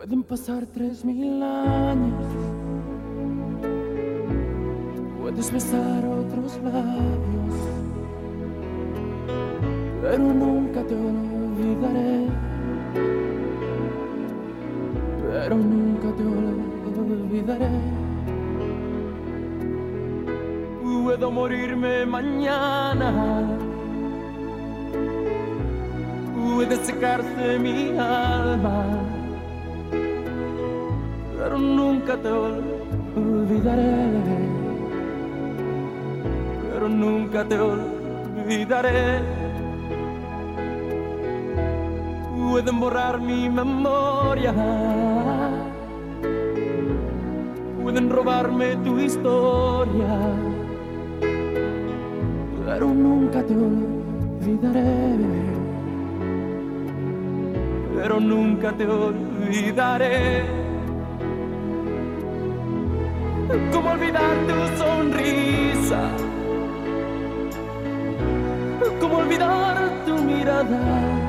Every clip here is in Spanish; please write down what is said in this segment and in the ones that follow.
Pueden pasar 3000 años, puedes besar otros labios, pero nunca te olvidaré, pero nunca te olvidaré. Puedo morirme mañana, puede secarse mi alma, pero nunca te olvidaré, pero nunca te olvidaré. Pueden borrar mi memoria, pueden robarme tu historia, pero nunca te olvidaré, pero nunca te olvidaré. ¿Cómo olvidar tu sonrisa? ¿Cómo olvidar tu mirada?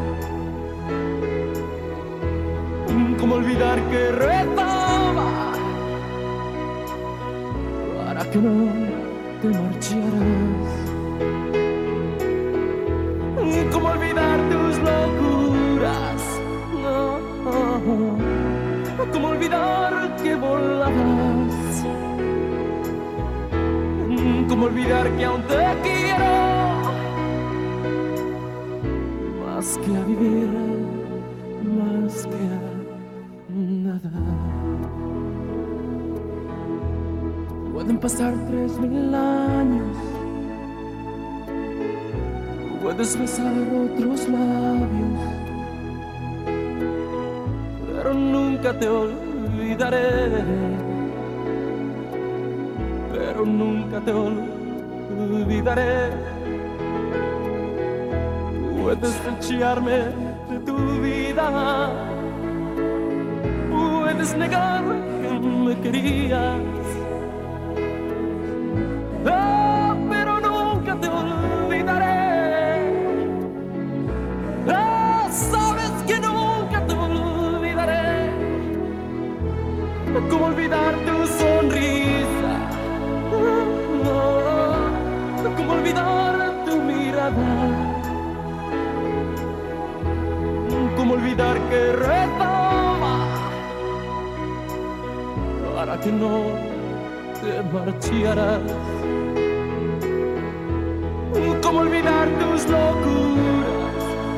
¿Cómo olvidar que rezaba para que no te marcharas? ¿Cómo olvidar tus locuras? ¿Cómo olvidar que volabas? ¿Cómo olvidar que aún te quiero más que a vivir, más que a nada? Pueden pasar 3000 años, puedes besar otros labios, pero nunca te olvidaré, pero nunca te olvidaré. Puedes echarme de tu vida, puedes negar que me querías, pero nunca te olvidaré. Sabes que nunca te olvidaré. ¿Cómo olvidar tu sonrisa? ¿Cómo olvidar tu mirada? ¿Cómo olvidar que rezaba para que no te marcharas? ¿Cómo olvidar tus locuras?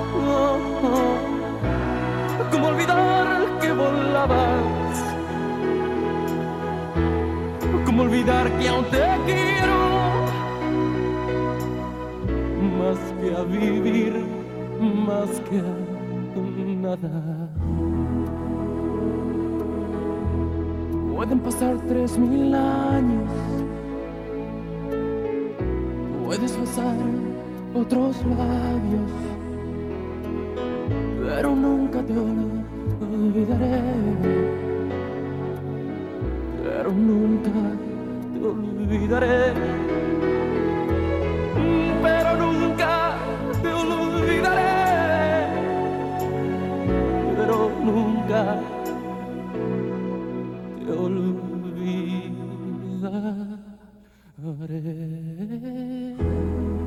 ¿Cómo olvidar que volabas? ¿Cómo olvidar que aún te quiero más que a vivir, más que a nada? Pueden pasar 3000 años, puedes besar otros labios, pero nunca te olvidaré, pero nunca te olvidaré, pero nunca te olvidaré, pero nunca te olvidaré.